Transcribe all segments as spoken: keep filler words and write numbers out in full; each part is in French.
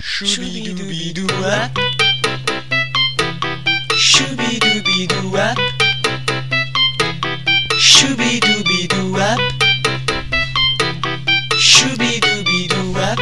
Choubidoubidouap, choubidoubidouap, choubidoubidouap, choubidoubidouap.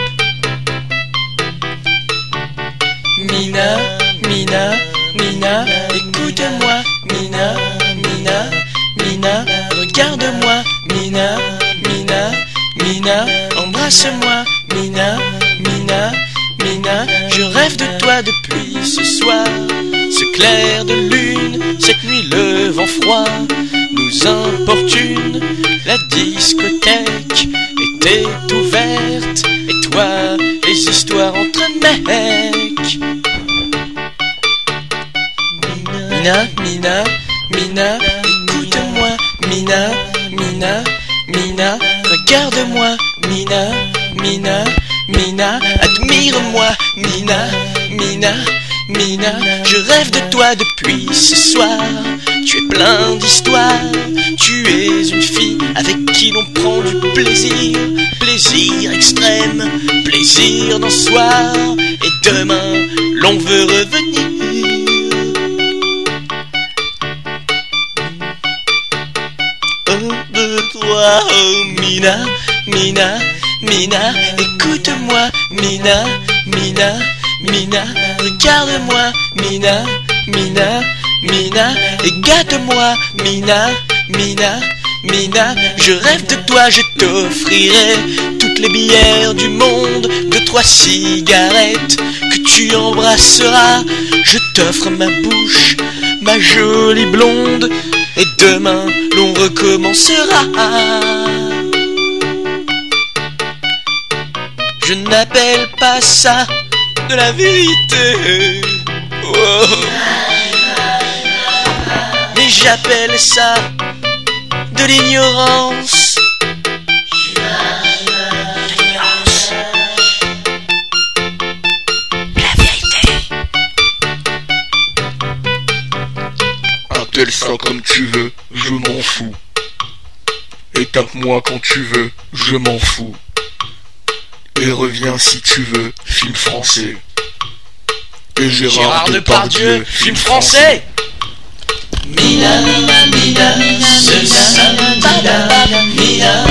Mina, Mina, Mina, écoute-moi, Mina, Mina, Mina, regarde-moi, Mina, Mina, Mina, embrasse-moi, Mina, Mina, Mina, je rêve de toi depuis ce soir. Ce clair de lune, cette nuit le vent froid nous importune. La discothèque était ouverte et toi, les histoires entre mecs. Mina, Mina, Mina, écoute-moi, Mina, Mina, Mina, regarde-moi, Mina, Mina, Mina, admire-moi, Mina, Mina, Mina, je rêve de toi depuis ce soir. Tu es plein d'histoires, tu es une fille avec qui l'on prend du plaisir. Plaisir extrême, plaisir d'un soir, et demain l'on veut revenir. Oh, de toi, oh Mina, Mina, Mina, écoute-moi, Mina, Mina, Mina, regarde-moi, Mina, Mina, Mina, et gâte-moi, Mina, Mina, Mina, je rêve de toi, je t'offrirai toutes les bières du monde, deux, trois cigarettes que tu embrasseras. Je t'offre ma bouche, ma jolie blonde, et demain l'on recommencera. Je n'appelle pas ça de la vérité, oh. Mais j'appelle ça de l'ignorance. L'ignorance. La vérité. Appelle ça comme tu veux, je m'en fous. Et tape-moi quand tu veux, je m'en fous. Et reviens si tu veux, film français. Et Gérard, Gérard Depardieu, Depardieu, film français. Mina, Mina, Mina, ce samedi-là, Mina.